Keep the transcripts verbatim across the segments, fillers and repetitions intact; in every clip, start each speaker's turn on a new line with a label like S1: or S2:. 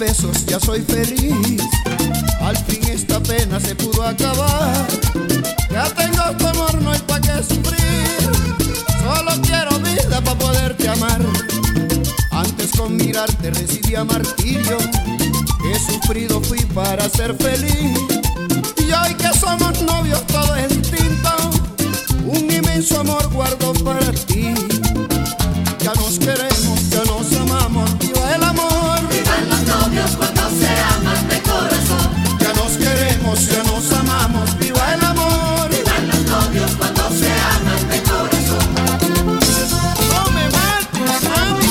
S1: besos ya soy feliz. Al fin esta pena se pudo acabar. Ya tengo tu amor, no hay pa' qué sufrir. Solo quiero vida pa' poderte amar. Antes con mirarte recibía martirio. Qué sufrido fui para ser feliz. Y hoy que somos novios todo es distinto. Un inmenso amor guardo para ti. Ya nos queremos, ya nos amamos. Viva el amor.
S2: Vivan los novios cuando se aman de corazón.
S1: Ya nos queremos, ya nos amamos. Viva el amor.
S2: Vivan los novios cuando se aman de corazón.
S1: No me mates, mami.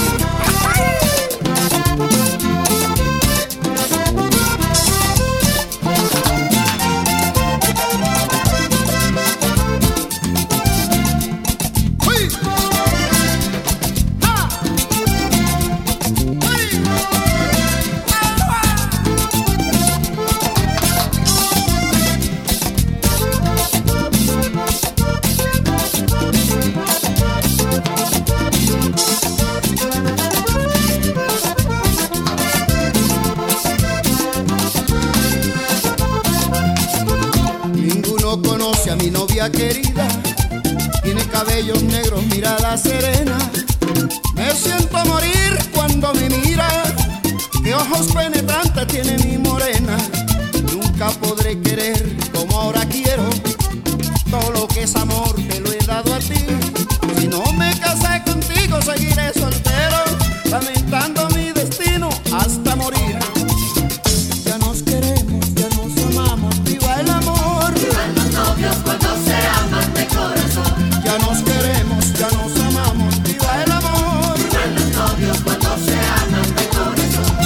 S1: ¡Uy! ¡Ah! ¡Uy! Ninguno conoce a mi novia querida. Tiene cabellos negros, mirada serena. Me siento a morir cuando me mira. Qué ojos penetrantes tiene mi morena. Nunca podré querer como ahora quiero. Todo lo que es amor te lo he dado a ti. Si no me casé contigo seguiré soltero, lamentando mi destino hasta morir. Ya nos queremos, ya nos amamos. Viva el amor.
S2: Vivan los novios cuando se aman de corazón.
S1: Ya nos queremos, ya nos amamos. Viva el amor.
S2: Vivan los novios cuando se aman de corazón.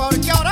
S1: porque ahora